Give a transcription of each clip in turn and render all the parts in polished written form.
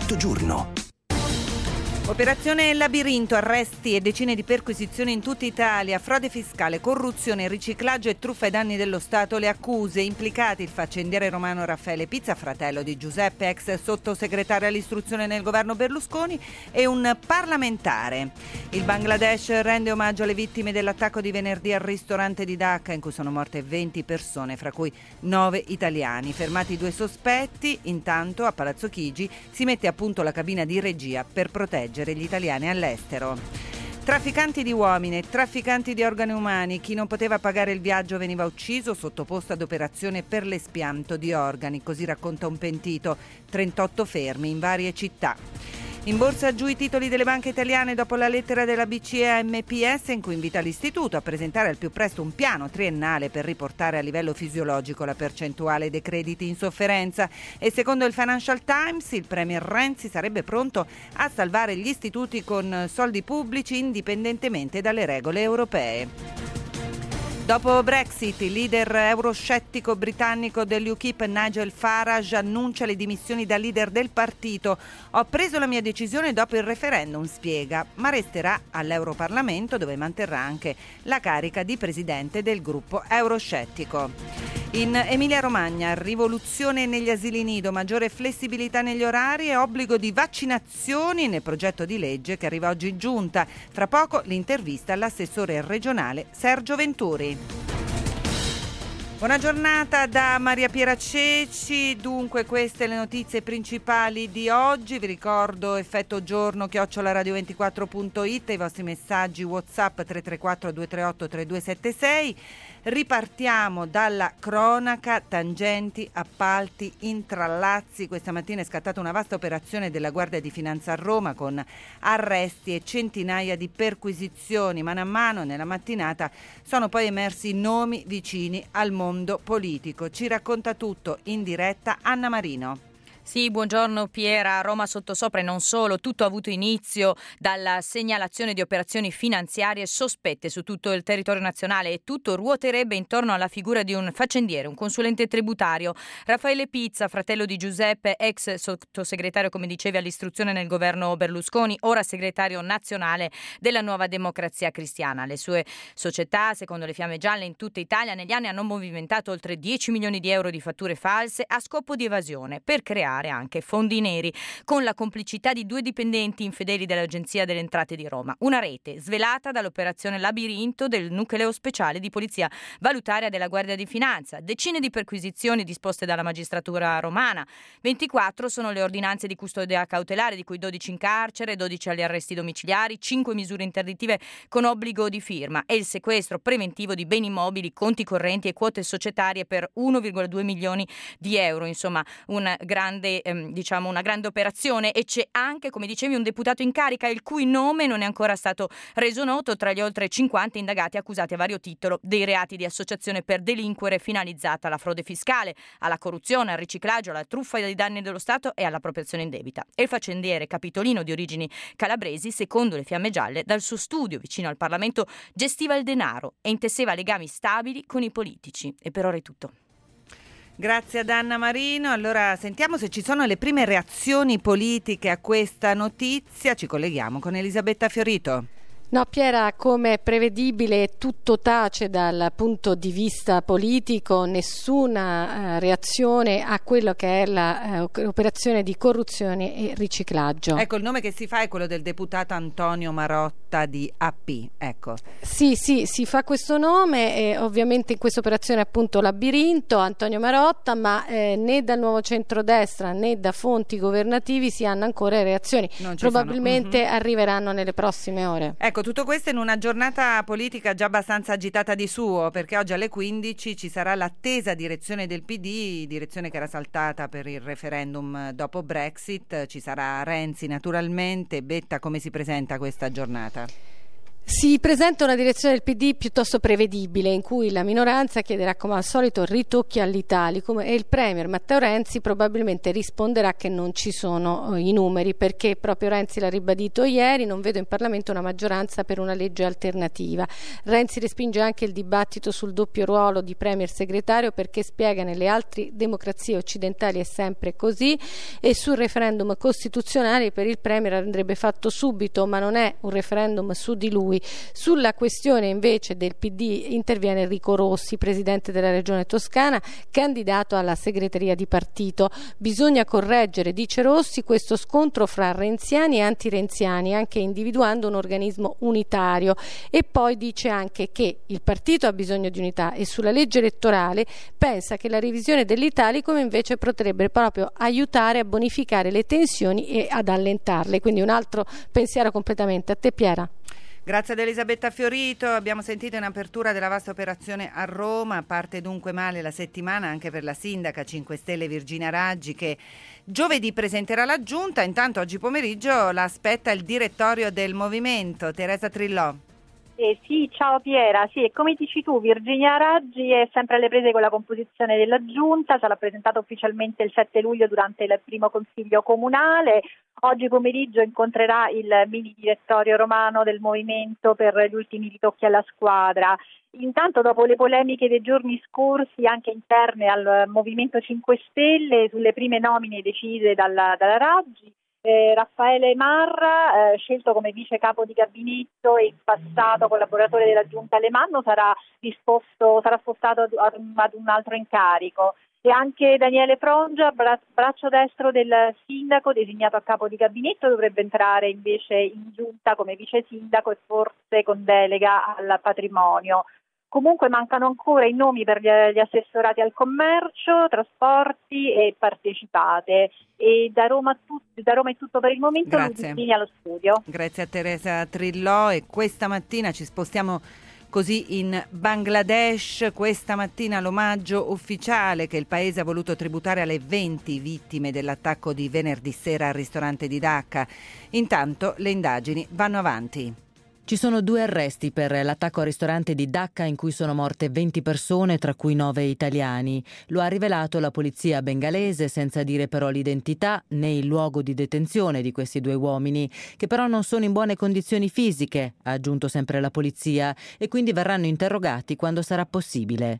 Mezzogiorno. Operazione Labirinto, arresti e decine di perquisizioni in tutta Italia, frode fiscale, corruzione, riciclaggio e truffa ai danni dello Stato. Le accuse, implicati il faccendiere romano Raffaele Pizza, fratello di Giuseppe, ex sottosegretario all'istruzione nel governo Berlusconi, e un parlamentare. Il Bangladesh rende omaggio alle vittime dell'attacco di venerdì al ristorante di Dhaka, in cui sono morte 20 persone, fra cui 9 italiani. Fermati 2 sospetti, intanto a Palazzo Chigi si mette a punto la cabina di regia per proteggere gli italiani all'estero. Trafficanti di uomini e trafficanti di organi umani. Chi non poteva pagare il viaggio veniva ucciso, sottoposto ad operazione per l'espianto di organi, così racconta un pentito. 38 fermi in varie città. In borsa giù i titoli delle banche italiane dopo la lettera della BCE a MPS, in cui invita l'istituto a presentare al più presto un piano triennale per riportare a livello fisiologico la percentuale dei crediti in sofferenza. E secondo il Financial Times il premier Renzi sarebbe pronto a salvare gli istituti con soldi pubblici indipendentemente dalle regole europee. Dopo Brexit, il leader euroscettico britannico dell'UKIP Nigel Farage annuncia le dimissioni da leader del partito. Ho preso la mia decisione dopo il referendum, spiega, ma resterà all'Europarlamento, dove manterrà anche la carica di presidente del gruppo euroscettico. In Emilia-Romagna, rivoluzione negli asili nido, maggiore flessibilità negli orari e obbligo di vaccinazioni nel progetto di legge che arriva oggi in giunta. Fra poco l'intervista all'assessore regionale Sergio Venturi. Buona giornata da Maria Piera Ceci. Dunque, queste le notizie principali di oggi. Vi ricordo effettogiorno@radio24.it, i vostri messaggi WhatsApp 334 238 3276. Ripartiamo dalla cronaca, tangenti, appalti, intrallazzi. Questa mattina è scattata una vasta operazione della Guardia di Finanza a Roma con arresti e centinaia di perquisizioni. Mano a mano nella mattinata sono poi emersi nomi vicini al mondo politico. Ci racconta tutto in diretta Anna Marino. Sì, buongiorno Piera. Roma sottosopra e non solo. Tutto ha avuto inizio dalla segnalazione di operazioni finanziarie sospette su tutto il territorio nazionale e tutto ruoterebbe intorno alla figura di un faccendiere, un consulente tributario. Raffaele Pizza, fratello di Giuseppe, ex sottosegretario, come dicevi, all'istruzione nel governo Berlusconi, ora segretario nazionale della Nuova Democrazia Cristiana. Le sue società, secondo le Fiamme Gialle, in tutta Italia negli anni hanno movimentato oltre 10 milioni di euro di fatture false a scopo di evasione per creare anche fondi neri, con la complicità di 2 dipendenti infedeli dell'Agenzia delle Entrate di Roma. Una rete svelata dall'operazione Labirinto del nucleo speciale di polizia valutaria della Guardia di Finanza. Decine di perquisizioni disposte dalla magistratura romana. 24 sono le ordinanze di custodia cautelare, di cui 12 in carcere, 12 agli arresti domiciliari, 5 misure interdittive con obbligo di firma e il sequestro preventivo di beni immobili, conti correnti e quote societarie per 1,2 milioni di euro. Insomma, una grande operazione. E c'è anche, come dicevi, un deputato in carica il cui nome non è ancora stato reso noto tra gli oltre 50 indagati accusati a vario titolo dei reati di associazione per delinquere finalizzata alla frode fiscale, alla corruzione, al riciclaggio, alla truffa dei danni dello Stato e all'appropriazione indebita. E il faccendiere capitolino di origini calabresi, secondo le Fiamme Gialle, dal suo studio vicino al Parlamento gestiva il denaro e intesseva legami stabili con i politici. E per ora è tutto. Grazie ad Anna Marino. Allora sentiamo se ci sono le prime reazioni politiche a questa notizia. Ci colleghiamo con Elisabetta Fiorito. No, Piera, come prevedibile tutto tace dal punto di vista politico, nessuna reazione a quello che è l'operazione di corruzione e riciclaggio. Ecco, il nome che si fa è quello del deputato Antonio Marotta di AP, ecco. Sì, si fa questo nome e ovviamente in questa operazione appunto Labirinto, Antonio Marotta, ma né dal nuovo centrodestra né da fonti governativi si hanno ancora reazioni. Probabilmente arriveranno nelle prossime ore. Ecco, tutto questo in una giornata politica già abbastanza agitata di suo, perché oggi alle 15 ci sarà l'attesa direzione del PD, direzione che era saltata per il referendum dopo Brexit. Ci sarà Renzi naturalmente. Betta, come si presenta questa giornata? Si presenta una direzione del PD piuttosto prevedibile, in cui la minoranza chiederà come al solito ritocchi all'Italicum e il premier Matteo Renzi probabilmente risponderà che non ci sono i numeri, perché proprio Renzi l'ha ribadito ieri: non vedo in Parlamento una maggioranza per una legge alternativa. Renzi respinge anche il dibattito sul doppio ruolo di premier segretario, perché spiega nelle altre democrazie occidentali è sempre così, e sul referendum costituzionale per il premier andrebbe fatto subito, ma non è un referendum su di lui. Sulla questione invece del PD interviene Enrico Rossi, presidente della regione Toscana, candidato alla segreteria di partito. Bisogna correggere, dice Rossi, questo scontro fra renziani e antirenziani, anche individuando un organismo unitario, e poi dice anche che il partito ha bisogno di unità, e sulla legge elettorale pensa che la revisione dell'Italicum invece potrebbe proprio aiutare a bonificare le tensioni e ad allentarle. Quindi un altro pensiero completamente. A te, Piera. Grazie ad Elisabetta Fiorito. Abbiamo sentito in apertura della vasta operazione a Roma. Parte dunque male la settimana anche per la sindaca 5 Stelle Virginia Raggi, che giovedì presenterà la giunta. Intanto oggi pomeriggio la aspetta il direttorio del movimento. Teresa Trillò. Sì, ciao Piera. Sì, e come dici tu, Virginia Raggi è sempre alle prese con la composizione della giunta. Sarà presentata ufficialmente il 7 luglio durante il primo consiglio comunale. Oggi pomeriggio incontrerà il mini direttorio romano del movimento per gli ultimi ritocchi alla squadra. Intanto, dopo le polemiche dei giorni scorsi anche interne al Movimento 5 Stelle sulle prime nomine decise dalla Raggi, Raffaele Marra, scelto come vice capo di gabinetto e in passato collaboratore della giunta Alemanno, sarà spostato ad un altro incarico. E anche Daniele Frongia, braccio destro del sindaco, designato a capo di gabinetto, dovrebbe entrare invece in giunta come vice sindaco e forse con delega al patrimonio. Comunque mancano ancora i nomi per gli assessorati al commercio, trasporti e partecipate. E da Roma è tutto per il momento. Ludivina allo studio. Grazie a Teresa Trillò. E questa mattina ci spostiamo così in Bangladesh. Questa mattina l'omaggio ufficiale che il paese ha voluto tributare alle 20 vittime dell'attacco di venerdì sera al ristorante di Dhaka. Intanto le indagini vanno avanti. Ci sono 2 arresti per l'attacco al ristorante di Dhaka in cui sono morte 20 persone, tra cui 9 italiani. Lo ha rivelato la polizia bengalese, senza dire però l'identità né il luogo di detenzione di questi 2 uomini, che però non sono in buone condizioni fisiche, ha aggiunto sempre la polizia, e quindi verranno interrogati quando sarà possibile.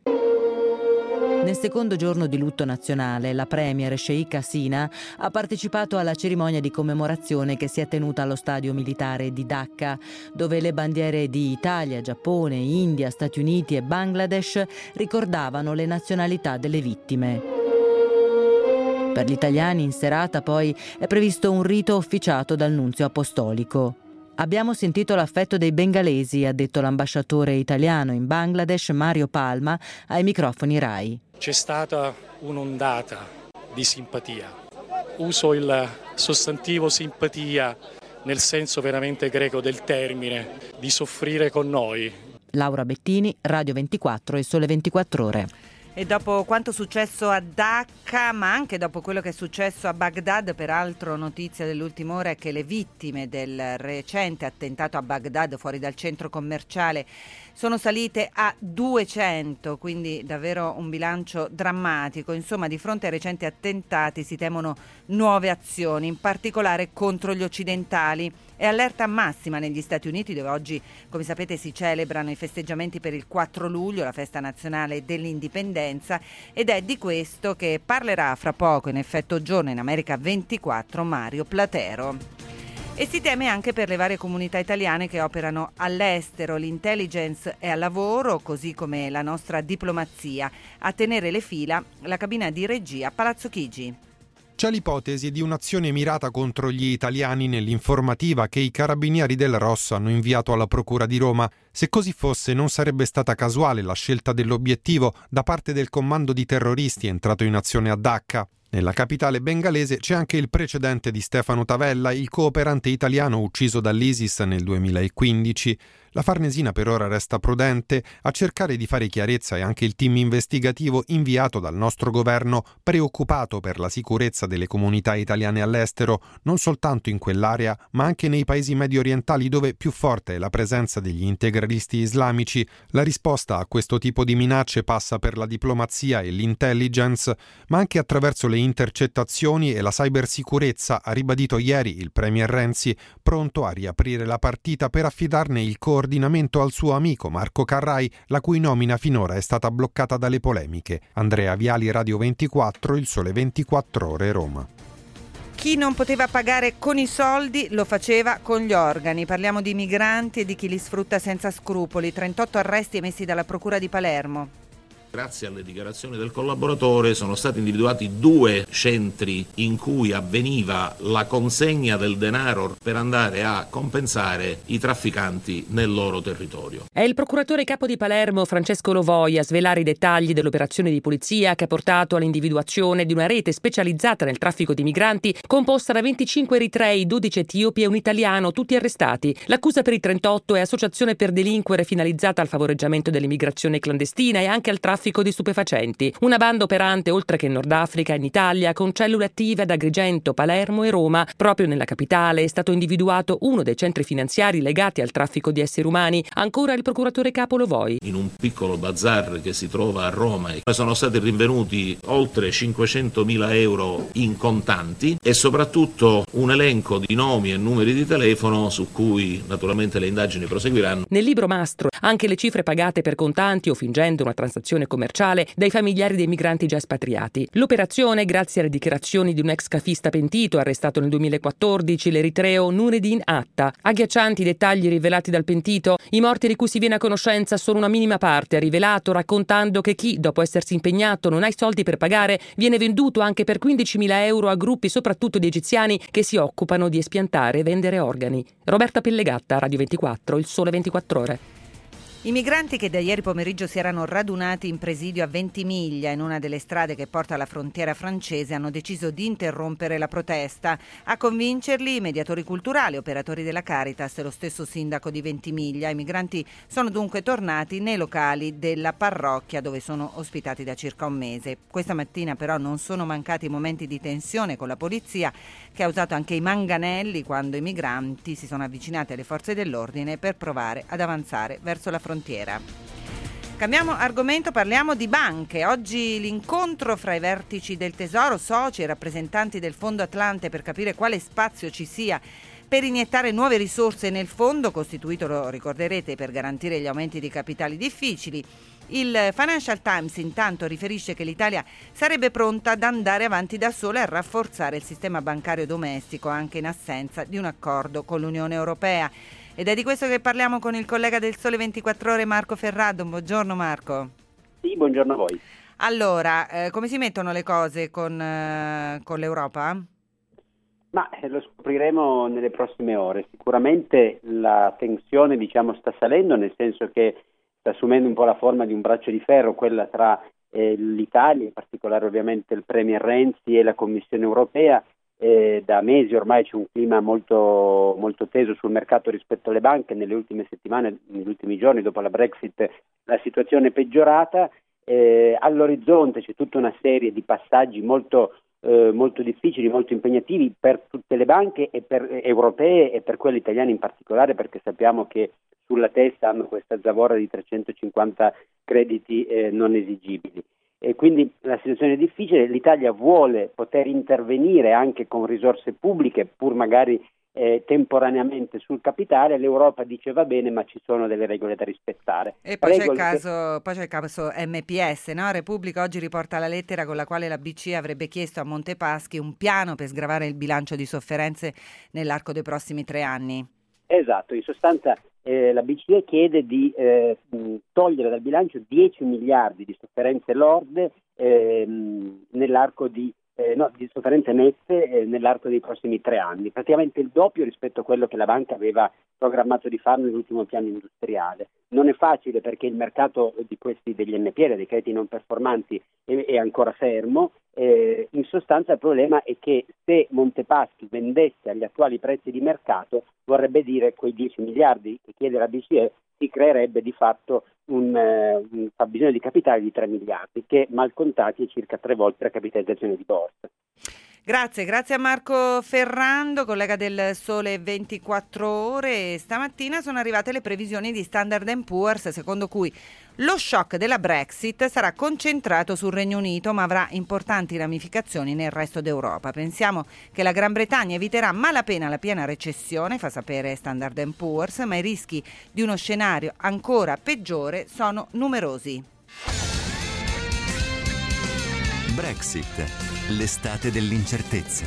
Nel secondo giorno di lutto nazionale, la premier Sheikh Hasina ha partecipato alla cerimonia di commemorazione che si è tenuta allo stadio militare di Dhaka, dove le bandiere di Italia, Giappone, India, Stati Uniti e Bangladesh ricordavano le nazionalità delle vittime. Per gli italiani in serata poi è previsto un rito officiato dal nunzio apostolico. Abbiamo sentito l'affetto dei bengalesi, ha detto l'ambasciatore italiano in Bangladesh Mario Palma ai microfoni Rai. C'è stata un'ondata di simpatia. Uso il sostantivo simpatia nel senso veramente greco del termine, di soffrire con noi. Laura Bettini, Radio 24 e Sole 24 Ore. E dopo quanto successo a Dhaka, ma anche dopo quello che è successo a Baghdad, peraltro notizia dell'ultima ora è che le vittime del recente attentato a Baghdad fuori dal centro commerciale sono salite a 200, quindi davvero un bilancio drammatico. Insomma, di fronte ai recenti attentati si temono nuove azioni, in particolare contro gli occidentali. È allerta massima negli Stati Uniti, dove oggi, come sapete, si celebrano i festeggiamenti per il 4 luglio, la festa nazionale dell'indipendenza, ed è di questo che parlerà fra poco in Effetto Giorno in America 24 Mario Platero. E si teme anche per le varie comunità italiane che operano all'estero. L'intelligence è al lavoro, così come la nostra diplomazia. A tenere le fila la cabina di regia Palazzo Chigi. C'è l'ipotesi di un'azione mirata contro gli italiani nell'informativa che i carabinieri del Rosso hanno inviato alla Procura di Roma. Se così fosse, non sarebbe stata casuale la scelta dell'obiettivo da parte del comando di terroristi entrato in azione a Dhaka. Nella capitale bengalese c'è anche il precedente di Stefano Tavella, il cooperante italiano ucciso dall'ISIS nel 2015. La Farnesina per ora resta prudente a cercare di fare chiarezza e anche il team investigativo inviato dal nostro governo, preoccupato per la sicurezza delle comunità italiane all'estero, non soltanto in quell'area ma anche nei paesi medio orientali dove più forte è la presenza degli integralisti islamici. La risposta a questo tipo di minacce passa per la diplomazia e l'intelligence, ma anche attraverso le intercettazioni e la cybersicurezza, ha ribadito ieri il premier Renzi, pronto a riaprire la partita per affidarne il coordinamento al suo amico Marco Carrai, la cui nomina finora è stata bloccata dalle polemiche. Andrea Viali, Radio 24, Il Sole 24 Ore, Roma. Chi non poteva pagare con i soldi lo faceva con gli organi. Parliamo di migranti e di chi li sfrutta senza scrupoli. 38 arresti emessi dalla Procura di Palermo. Grazie alle dichiarazioni del collaboratore sono stati individuati 2 centri in cui avveniva la consegna del denaro per andare a compensare i trafficanti nel loro territorio. È il procuratore capo di Palermo, Francesco Lovoi, a svelare i dettagli dell'operazione di polizia che ha portato all'individuazione di una rete specializzata nel traffico di migranti composta da 25 eritrei, 12 etiopi e un italiano, tutti arrestati. L'accusa per i 38 è associazione per delinquere finalizzata al favoreggiamento dell'immigrazione clandestina e anche al traffico di stupefacenti. Una banda operante oltre che in Nord Africa e in Italia, con cellule attive ad Agrigento, Palermo e Roma. Proprio nella capitale è stato individuato uno dei centri finanziari legati al traffico di esseri umani. Ancora il procuratore capo Lovoi. In un piccolo bazar che si trova a Roma sono stati rinvenuti oltre 500.000 euro in contanti e soprattutto un elenco di nomi e numeri di telefono su cui naturalmente le indagini proseguiranno. Nel libro mastro anche le cifre pagate per contanti o fingendo una transazione commerciale dai familiari dei migranti già espatriati. L'operazione, grazie alle dichiarazioni di un ex scafista pentito arrestato nel 2014, l'eritreo Nureddin Atta. Agghiaccianti i dettagli rivelati dal pentito. I morti di cui si viene a conoscenza sono una minima parte, ha rivelato, raccontando che chi, dopo essersi impegnato, non ha i soldi per pagare, viene venduto anche per 15.000 euro a gruppi soprattutto di egiziani che si occupano di espiantare e vendere organi. Roberta Pellegatta, Radio 24, Il Sole 24 Ore. I migranti che da ieri pomeriggio si erano radunati in presidio a Ventimiglia, in una delle strade che porta alla frontiera francese, hanno deciso di interrompere la protesta. A convincerli i mediatori culturali, operatori della Caritas e lo stesso sindaco di Ventimiglia. I migranti sono dunque tornati nei locali della parrocchia dove sono ospitati da circa un mese. Questa mattina però non sono mancati momenti di tensione con la polizia, che ha usato anche i manganelli quando i migranti si sono avvicinati alle forze dell'ordine per provare ad avanzare verso la frontiera. Cambiamo argomento, parliamo di banche. Oggi l'incontro fra i vertici del Tesoro, soci e rappresentanti del Fondo Atlante per capire quale spazio ci sia per iniettare nuove risorse nel fondo, costituito, lo ricorderete, per garantire gli aumenti di capitali difficili. Il Financial Times intanto riferisce che l'Italia sarebbe pronta ad andare avanti da sola e a rafforzare il sistema bancario domestico anche in assenza di un accordo con l'Unione Europea. Ed è di questo che parliamo con il collega del Sole 24 Ore Marco Ferrado. Buongiorno Marco. Sì, buongiorno a voi. Allora, come si mettono le cose con l'Europa? Ma lo scopriremo nelle prossime ore. Sicuramente la tensione, sta salendo, nel senso che sta assumendo un po' la forma di un braccio di ferro, quella tra l'Italia, in particolare ovviamente il premier Renzi e la Commissione Europea. Da mesi ormai c'è un clima molto, molto teso sul mercato rispetto alle banche. Nelle ultime settimane, negli ultimi giorni dopo la Brexit, la situazione è peggiorata. All'orizzonte c'è tutta una serie di passaggi molto difficili, molto impegnativi per tutte le banche europee e per quelle italiane in particolare, perché sappiamo che sulla testa hanno questa zavorra di 350 crediti non esigibili. E quindi la situazione è difficile. L'Italia vuole poter intervenire anche con risorse pubbliche, pur magari temporaneamente sul capitale. L'Europa dice va bene, ma ci sono delle regole da rispettare. E poi c'è il caso MPS, no? Repubblica oggi riporta la lettera con la quale la BCE avrebbe chiesto a Montepaschi un piano per sgravare il bilancio di sofferenze nell'arco dei prossimi 3 anni. Esatto, in sostanza la BCE chiede di togliere dal bilancio 10 miliardi di sofferenze lorde nell'arco di sofferenze nette nell'arco dei prossimi 3 anni, praticamente il doppio rispetto a quello che la banca aveva programmato di fare nell'ultimo piano industriale. Non è facile perché il mercato degli NPL, dei crediti non performanti, è ancora fermo. In sostanza il problema è che se Montepaschi vendesse agli attuali prezzi di mercato, vorrebbe dire quei 10 miliardi che chiede la BCE si creerebbe di fatto un fabbisogno di capitale di 3 miliardi, che mal contati è circa 3 volte la capitalizzazione di borsa. Grazie a Marco Ferrando, collega del Sole 24 Ore. Stamattina sono arrivate le previsioni di Standard & Poor's, secondo cui lo shock della Brexit sarà concentrato sul Regno Unito, ma avrà importanti ramificazioni nel resto d'Europa. Pensiamo che la Gran Bretagna eviterà a malapena la piena recessione, fa sapere Standard & Poor's, ma i rischi di uno scenario ancora peggiore sono numerosi. Brexit, l'estate dell'incertezza.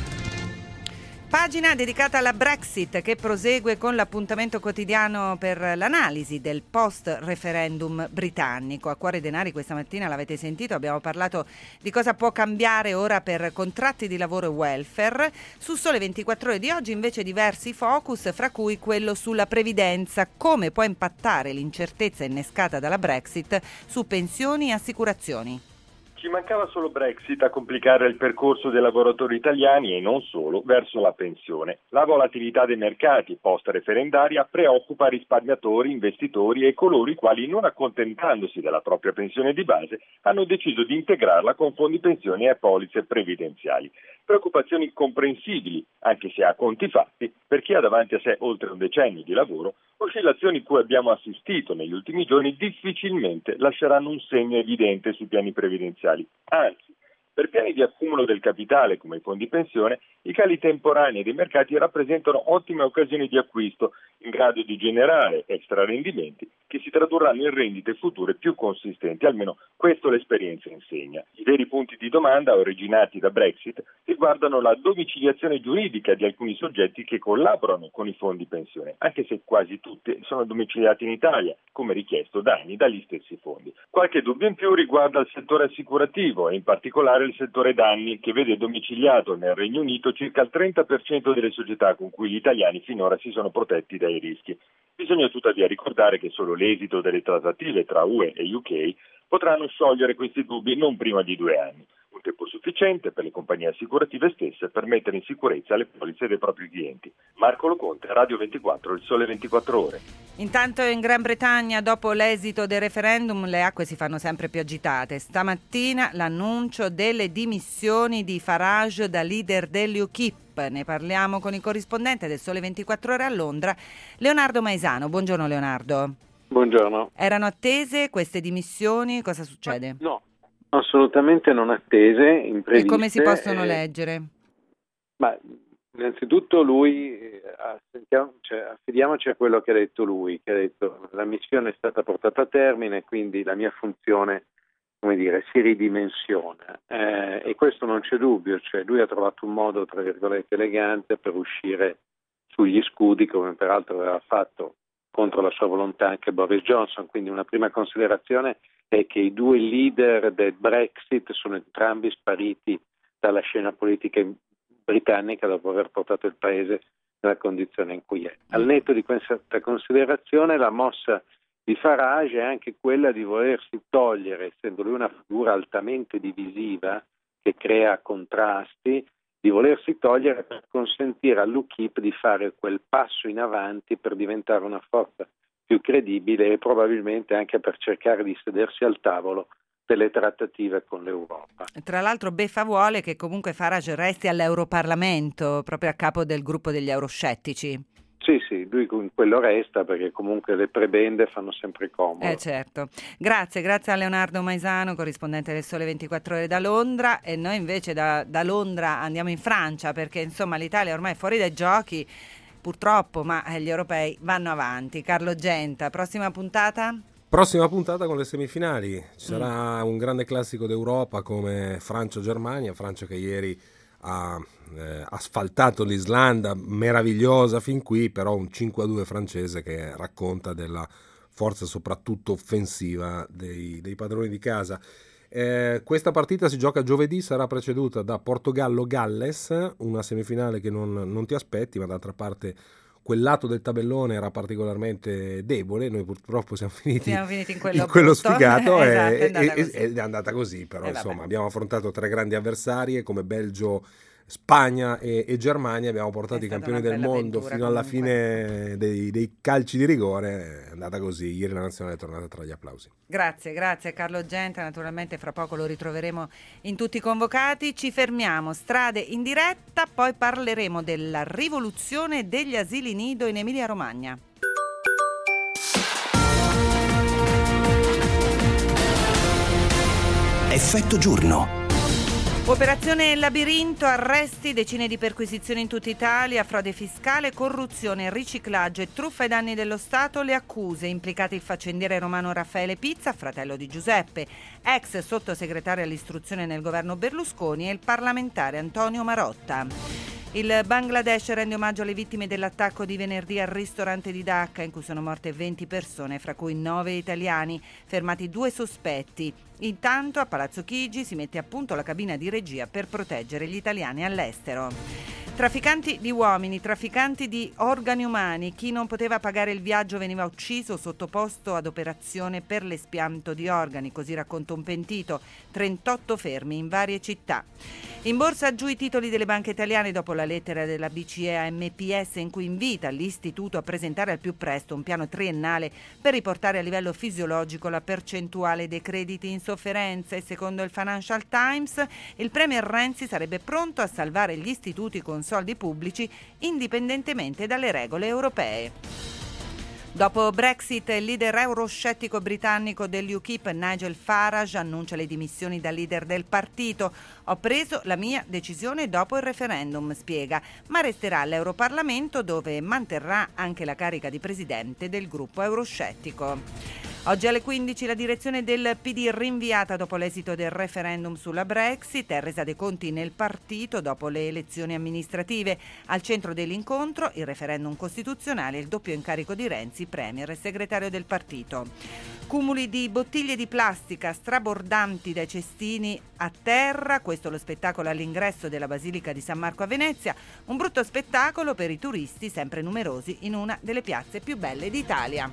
Pagina dedicata alla Brexit che prosegue con l'appuntamento quotidiano per l'analisi del post-referendum britannico. A Cuore Denari questa mattina l'avete sentito, abbiamo parlato di cosa può cambiare ora per contratti di lavoro e welfare. Su Sole 24 Ore di oggi invece diversi focus, fra cui quello sulla previdenza, come può impattare l'incertezza innescata dalla Brexit su pensioni e assicurazioni. Ci mancava solo Brexit a complicare il percorso dei lavoratori italiani e non solo verso la pensione. La volatilità dei mercati post-referendaria preoccupa risparmiatori, investitori e coloro i quali, non accontentandosi della propria pensione di base, hanno deciso di integrarla con fondi pensioni e polizze previdenziali. Preoccupazioni comprensibili, anche se a conti fatti, per chi ha davanti a sé oltre un decennio di lavoro, oscillazioni cui abbiamo assistito negli ultimi giorni difficilmente lasceranno un segno evidente sui piani previdenziali. Anzi, per piani di accumulo del capitale come i fondi pensione, i cali temporanei dei mercati rappresentano ottime occasioni di acquisto in grado di generare extra rendimenti che si tradurranno in rendite future più consistenti, almeno questo l'esperienza insegna. I veri punti di domanda originati da Brexit riguardano la domiciliazione giuridica di alcuni soggetti che collaborano con i fondi pensione, anche se quasi tutti sono domiciliati in Italia, come richiesto da anni dagli stessi fondi. Qualche dubbio in più riguarda il settore assicurativo e in particolare il settore danni, che vede domiciliato nel Regno Unito circa il 30% delle società con cui gli italiani finora si sono protetti dai rischi. Bisogna tuttavia ricordare che solo l'esito delle trattative tra UE e UK potranno sciogliere questi dubbi non prima di 2 anni. Un tempo sufficiente per le compagnie assicurative stesse per mettere in sicurezza le polizze dei propri clienti. Marco Loconte, Radio 24, Il Sole 24 Ore. Intanto in Gran Bretagna, dopo l'esito del referendum, le acque si fanno sempre più agitate. Stamattina l'annuncio delle dimissioni di Farage da leader dell'UKIP. Ne parliamo con il corrispondente del Sole 24 Ore a Londra, Leonardo Maisano. Buongiorno Leonardo. Buongiorno. Erano attese queste dimissioni? Cosa succede? No, assolutamente non attese, impreviste. E come si possono leggere? Ma innanzitutto lui, affidiamoci a quello che ha detto lui, che ha detto la missione è stata portata a termine, quindi la mia funzione, come dire, si ridimensiona, e questo non c'è dubbio, cioè lui ha trovato un modo, tra virgolette, elegante per uscire sugli scudi, come peraltro aveva fatto contro la sua volontà anche Boris Johnson. Quindi una prima considerazione è che i due leader del Brexit sono entrambi spariti dalla scena politica britannica dopo aver portato il paese nella condizione in cui è. Al netto di questa considerazione, la mossa di Farage è anche quella di volersi togliere, essendo lui una figura altamente divisiva che crea contrasti, di volersi togliere per consentire all'UKIP di fare quel passo in avanti per diventare una forza più credibile e probabilmente anche per cercare di sedersi al tavolo delle trattative con l'Europa. Tra l'altro Beffa vuole che comunque Farage resti all'Europarlamento, proprio a capo del gruppo degli euroscettici. Sì, lui con quello resta perché comunque le prebende fanno sempre comodo. Certo. Grazie a Leonardo Maisano, corrispondente del Sole 24 Ore da Londra, e noi invece da Londra andiamo in Francia perché insomma l'Italia ormai è fuori dai giochi, purtroppo, ma gli europei vanno avanti. Carlo Genta, prossima puntata? Prossima puntata con le semifinali. Ci sarà un grande classico d'Europa come Francia-Germania, Francia che ieri ha asfaltato l'Islanda, meravigliosa fin qui, però un 5-2 francese che racconta della forza soprattutto offensiva dei padroni di casa. Questa partita si gioca giovedì, sarà preceduta da Portogallo-Galles, una semifinale che non ti aspetti, ma d'altra parte quel lato del tabellone era particolarmente debole, noi purtroppo siamo finiti in quello sfigato. Esatto, è andata così, però insomma abbiamo affrontato 3 grandi avversarie come Belgio, Spagna e Germania abbiamo portato i campioni del mondo fino alla fine dei calci di rigore. È andata così, ieri la nazionale è tornata tra gli applausi. Grazie Carlo Genta, naturalmente fra poco lo ritroveremo in tutti i convocati. Ci fermiamo, strade in diretta, poi parleremo della rivoluzione degli asili nido in Emilia-Romagna. Effetto giorno. Operazione Labirinto, arresti, decine di perquisizioni in tutta Italia, frode fiscale, corruzione, riciclaggio e truffa ai danni dello Stato, le accuse, implicati il faccendiere romano Raffaele Pizza, fratello di Giuseppe, ex sottosegretario all'istruzione nel governo Berlusconi, e il parlamentare Antonio Marotta. Il Bangladesh rende omaggio alle vittime dell'attacco di venerdì al ristorante di Dhaka, in cui sono morte 20 persone, fra cui 9 italiani, fermati 2 sospetti. Intanto a Palazzo Chigi si mette a punto la cabina di regia per proteggere gli italiani all'estero. Trafficanti di uomini, trafficanti di organi umani, chi non poteva pagare il viaggio veniva ucciso, sottoposto ad operazione per l'espianto di organi, così racconta un pentito, 38 fermi in varie città. In borsa giù i titoli delle banche italiane dopo la lettera della BCE a MPS in cui invita l'istituto a presentare al più presto un piano triennale per riportare a livello fisiologico la percentuale dei crediti in sofferenza, e secondo il Financial Times il premier Renzi sarebbe pronto a salvare gli istituti con soldi pubblici indipendentemente dalle regole europee. Dopo Brexit, il leader euroscettico britannico dell'UKIP, Nigel Farage, annuncia le dimissioni da leader del partito. Ho preso la mia decisione dopo il referendum, spiega, ma resterà all'Europarlamento dove manterrà anche la carica di presidente del gruppo euroscettico. Oggi alle 15 la direzione del PD rinviata dopo l'esito del referendum sulla Brexit, è resa dei conti nel partito dopo le elezioni amministrative. Al centro dell'incontro il referendum costituzionale e il doppio incarico di Renzi, premier e segretario del partito. Cumuli di bottiglie di plastica strabordanti dai cestini a terra, questo lo spettacolo all'ingresso della Basilica di San Marco a Venezia, un brutto spettacolo per i turisti sempre numerosi in una delle piazze più belle d'Italia.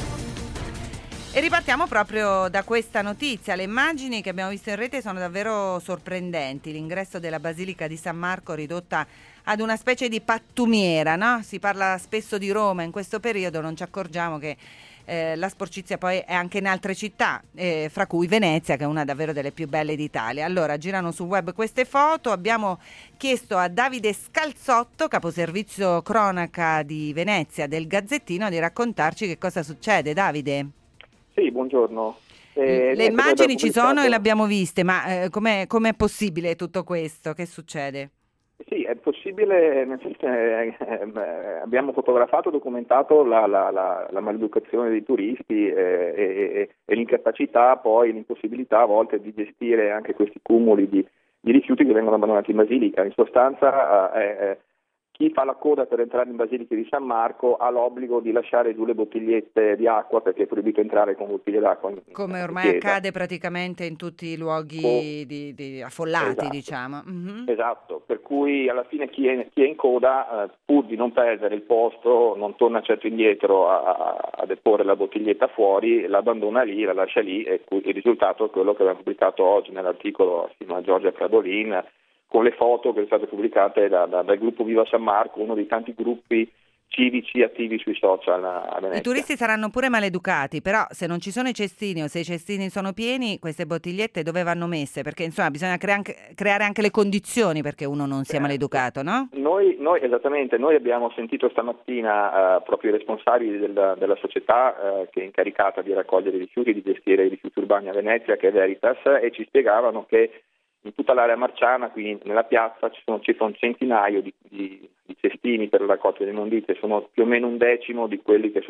E ripartiamo proprio da questa notizia. Le immagini che abbiamo visto in rete sono davvero sorprendenti. L'ingresso della Basilica di San Marco ridotta ad una specie di pattumiera, no? Si parla spesso di Roma in questo periodo, non ci accorgiamo che la sporcizia poi è anche in altre città, fra cui Venezia, che è una davvero delle più belle d'Italia. Allora, girano sul web queste foto. Abbiamo chiesto a Davide Scalzotto, caposervizio cronaca di Venezia del Gazzettino, di raccontarci che cosa succede. Davide? Sì, buongiorno. Le immagini ci sono e le abbiamo viste, ma com'è possibile tutto questo? Che succede? Sì, è possibile, nel senso, abbiamo fotografato e documentato la maleducazione dei turisti e l'incapacità, poi l'impossibilità a volte di gestire anche questi cumuli di rifiuti che vengono abbandonati in Basilica. In sostanza chi fa la coda per entrare in Basilica di San Marco ha l'obbligo di lasciare giù le bottigliette di acqua, perché è proibito entrare con bottiglie d'acqua. Come ormai accade praticamente in tutti i luoghi affollati, esatto. Diciamo. Mm-hmm. Esatto, per cui alla fine chi è in coda, pur di non perdere il posto, non torna certo indietro a deporre la bottiglietta fuori, la abbandona lì, la lascia lì, e il risultato è quello che abbiamo pubblicato oggi nell'articolo assieme a Giorgia Pradolin, con le foto che sono state pubblicate dal gruppo Viva San Marco, uno dei tanti gruppi civici attivi sui social a Venezia. I turisti saranno pure maleducati, però se non ci sono i cestini o se i cestini sono pieni, queste bottigliette dove vanno messe? Perché insomma bisogna creare anche le condizioni perché uno non sia maleducato, no? Noi esattamente, noi abbiamo sentito stamattina proprio i responsabili della società che è incaricata di raccogliere i rifiuti, di gestire i rifiuti urbani a Venezia, che è Veritas, e ci spiegavano che in tutta l'area marciana, qui nella piazza, ci sono circa un centinaio di cestini per la raccolta delle immondizie, sono più o meno un decimo di quelli che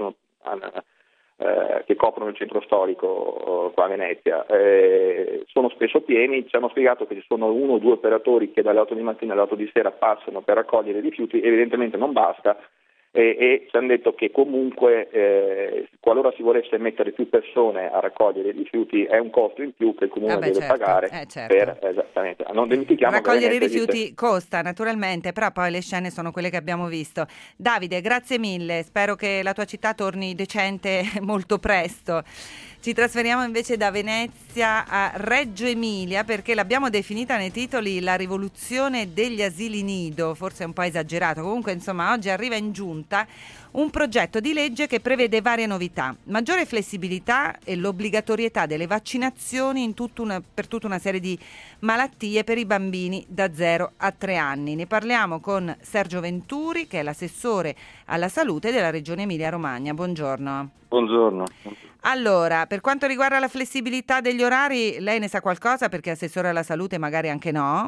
coprono il centro storico qua a Venezia. Sono spesso pieni. Ci hanno spiegato che ci sono 1 o 2 operatori che dalle 8 di mattina alle 8 di sera passano per raccogliere i rifiuti, evidentemente non basta, e ci hanno detto che comunque qualora si volesse mettere più persone a raccogliere i rifiuti è un costo in più che il comune deve pagare per esattamente. Non dimentichiamo raccogliere i rifiuti costa naturalmente, però poi le scene sono quelle che abbiamo visto. Davide, grazie mille, spero che la tua città torni decente molto presto. Ci trasferiamo invece da Venezia a Reggio Emilia, perché l'abbiamo definita nei titoli la rivoluzione degli asili nido, forse è un po' esagerato, comunque insomma oggi arriva in giunta un progetto di legge che prevede varie novità: maggiore flessibilità e l'obbligatorietà delle vaccinazioni per tutta una serie di malattie per i bambini da 0 a 3 anni. Ne parliamo con Sergio Venturi, che è l'assessore alla salute della Regione Emilia-Romagna. Buongiorno. Buongiorno. Allora, per quanto riguarda la flessibilità degli orari, lei ne sa qualcosa, perché assessore alla salute magari anche no?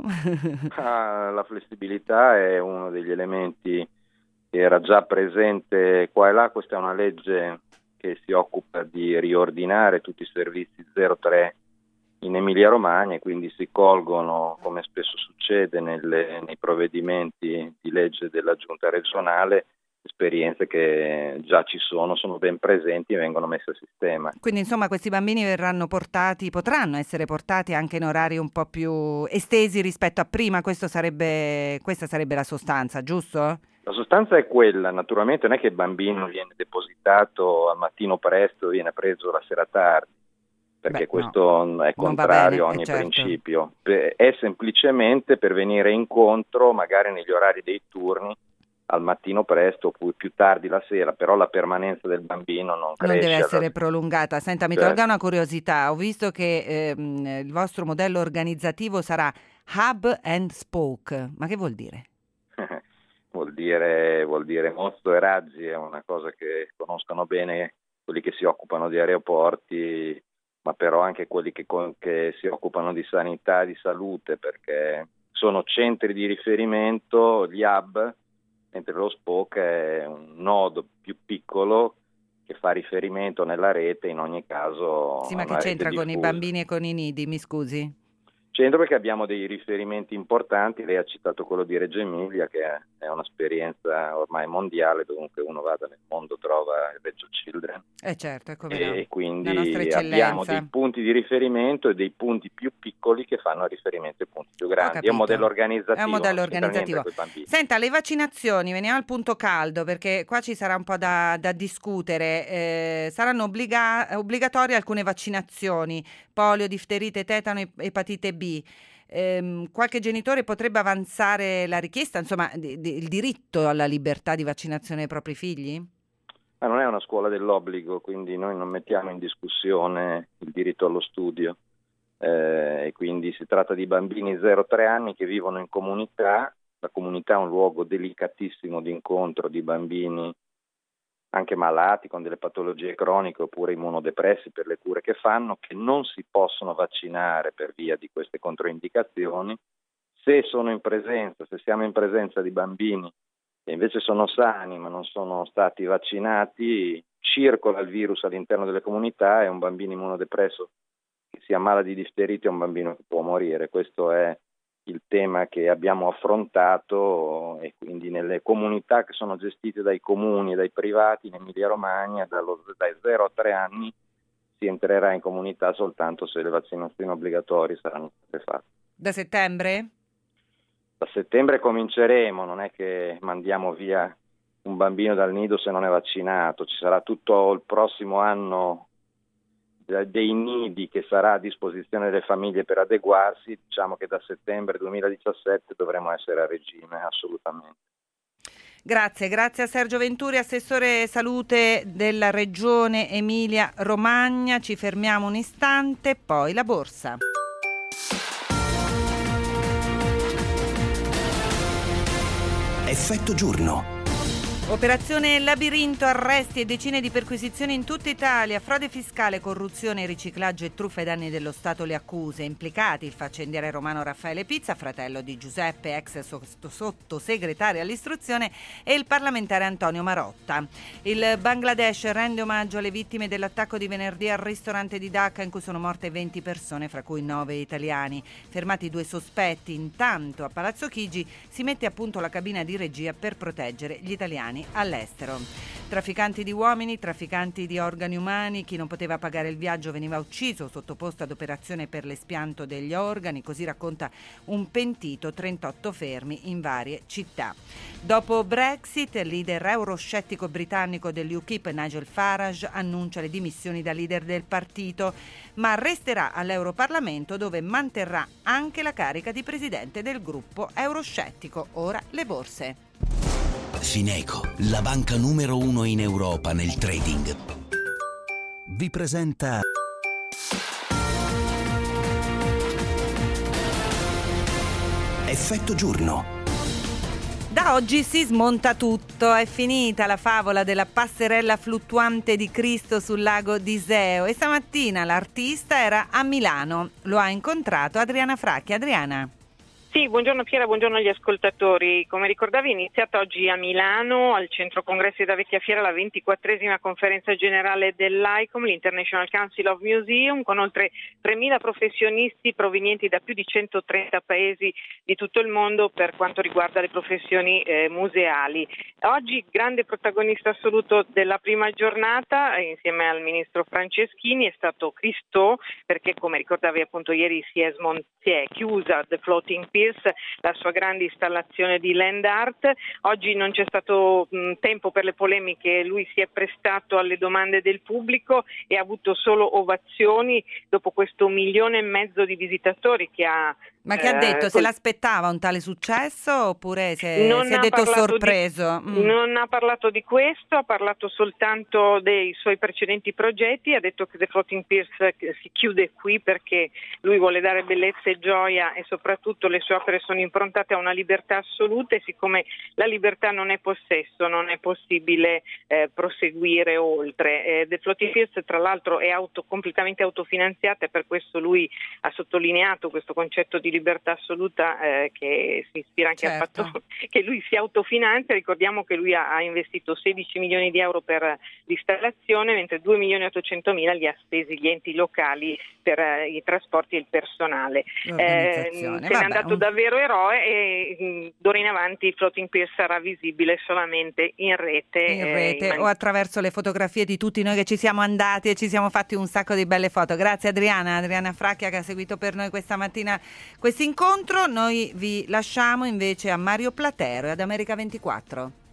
La flessibilità è uno degli elementi che era già presente qua e là. Questa è una legge che si occupa di riordinare tutti i servizi 0-3 in Emilia-Romagna, e quindi si colgono, come spesso succede nei provvedimenti di legge della giunta regionale, esperienze che già ci sono ben presenti e vengono messe a sistema. Quindi insomma questi bambini potranno essere portati anche in orari un po' più estesi rispetto a prima. Questa sarebbe la sostanza, giusto? La sostanza è quella, naturalmente non è che il bambino viene depositato al mattino presto, viene preso la sera tardi, perché questo è contrario a ogni principio. È semplicemente per venire incontro magari negli orari dei turni al mattino presto oppure più tardi la sera, però la permanenza del bambino non cresce. Non deve essere prolungata. Senta, mi tolga una curiosità. Ho visto che il vostro modello organizzativo sarà hub and spoke. Ma che vuol dire? Vuol dire mozzo e razzi, è una cosa che conoscono bene quelli che si occupano di aeroporti, ma però anche quelli che si occupano di sanità e di salute, perché sono centri di riferimento, gli hub, mentre lo spoke è un nodo più piccolo che fa riferimento nella rete in ogni caso. Sì, ma che c'entra con i bambini e con i nidi, mi scusi? C'entra perché abbiamo dei riferimenti importanti. Lei ha citato quello di Reggio Emilia, che è un'esperienza ormai mondiale, dovunque uno vada nel mondo trova il Reggio Children. Certo, e quindi abbiamo dei punti di riferimento e dei punti più piccoli che fanno riferimento ai punti più grandi. È un modello organizzativo. Senta, le vaccinazioni, veniamo al punto caldo, perché qua ci sarà un po' da discutere. Saranno obbligatorie alcune vaccinazioni: polio, difterite, tetano, epatite B. Qualche genitore potrebbe avanzare la richiesta, insomma, il diritto alla libertà di vaccinazione ai propri figli? Ma non è una scuola dell'obbligo, quindi noi non mettiamo in discussione il diritto allo studio, e quindi si tratta di bambini 0-3 anni che vivono in comunità. La comunità è un luogo delicatissimo di incontro di bambini anche malati con delle patologie croniche oppure immunodepressi per le cure che fanno, che non si possono vaccinare per via di queste controindicazioni. Se siamo in presenza di bambini che invece sono sani ma non sono stati vaccinati, circola il virus all'interno delle comunità, e un bambino immunodepresso che si ammala di difterite è un bambino che può morire. Questo è il tema che abbiamo affrontato, e quindi nelle comunità che sono gestite dai comuni e dai privati in Emilia-Romagna dai 0 a 3 anni si entrerà in comunità soltanto se le vaccinazioni obbligatorie saranno state fatte. Da settembre? Da settembre cominceremo, non è che mandiamo via un bambino dal nido se non è vaccinato. Ci sarà tutto il prossimo anno dei nidi che sarà a disposizione delle famiglie per adeguarsi. Diciamo che da settembre 2017 dovremo essere a regime, assolutamente. Grazie a Sergio Venturi, assessore salute della Regione Emilia Romagna. Ci fermiamo un istante, poi la borsa. Effetto giorno. Operazione Labirinto, arresti e decine di perquisizioni in tutta Italia. Frode fiscale, corruzione, riciclaggio e truffe ai danni dello Stato le accuse. Implicati il faccendiere romano Raffaele Pizza, fratello di Giuseppe, ex sottosegretario all'istruzione, e il parlamentare Antonio Marotta. Il Bangladesh rende omaggio alle vittime dell'attacco di venerdì al ristorante di Dhaka, in cui sono morte 20 persone, fra cui 9 italiani. Fermati 2 sospetti. Intanto a Palazzo Chigi si mette a punto la cabina di regia per proteggere gli italiani italiani all'estero. Trafficanti di uomini, trafficanti di organi umani, chi non poteva pagare il viaggio veniva ucciso, sottoposto ad operazione per l'espianto degli organi, così racconta un pentito, 38 fermi in varie città. Dopo Brexit, il leader euroscettico britannico dell'UKIP, Nigel Farage, annuncia le dimissioni da leader del partito, ma resterà all'Europarlamento dove manterrà anche la carica di presidente del gruppo euroscettico. Ora le borse. Fineco, la banca numero 1 in Europa nel trading, vi presenta Effetto Giorno. Da oggi si smonta tutto, è finita la favola della passerella fluttuante di Cristo sul lago d'Iseo e stamattina l'artista era a Milano. Lo ha incontrato Adriana Fracchi. Adriana. Sì, buongiorno Piera, buongiorno agli ascoltatori. Come ricordavi è iniziata oggi a Milano, al Centro Congressi da Vecchia Fiera, la 24esima conferenza generale dell'ICOM, l'International Council of Museum, con oltre 3.000 professionisti provenienti da più di 130 paesi di tutto il mondo per quanto riguarda le professioni museali. Oggi grande protagonista assoluto della prima giornata, insieme al ministro Franceschini, è stato Christo, perché come ricordavi appunto ieri si è chiusa The Floating Piers, la sua grande installazione di land art. Oggi non c'è stato tempo per le polemiche, lui si è prestato alle domande del pubblico e ha avuto solo ovazioni dopo questo 1,5 milioni di visitatori che ha. Ma che ha detto? Se l'aspettava un tale successo oppure si è detto sorpreso? Non ha parlato di questo, ha parlato soltanto dei suoi precedenti progetti, ha detto che The Floating Piers si chiude qui perché lui vuole dare bellezza e gioia e soprattutto le sue opere sono improntate a una libertà assoluta e siccome la libertà non è possesso non è possibile proseguire oltre. The Floating Piers tra l'altro è completamente autofinanziata e per questo lui ha sottolineato questo concetto di libertà assoluta che si ispira anche al fatto che lui si autofinanzia. Ricordiamo che lui ha investito 16 milioni di euro per l'installazione, mentre 2.800.000 li ha spesi gli enti locali per i trasporti e il personale. Se n'è andato davvero eroe e d'ora in avanti il Floating Piers sarà visibile solamente in rete o attraverso le fotografie di tutti noi che ci siamo andati e ci siamo fatti un sacco di belle foto. Grazie Adriana Fracchia che ha seguito per noi questa mattina questo incontro. Noi vi lasciamo invece a Mario Platero e ad America 24.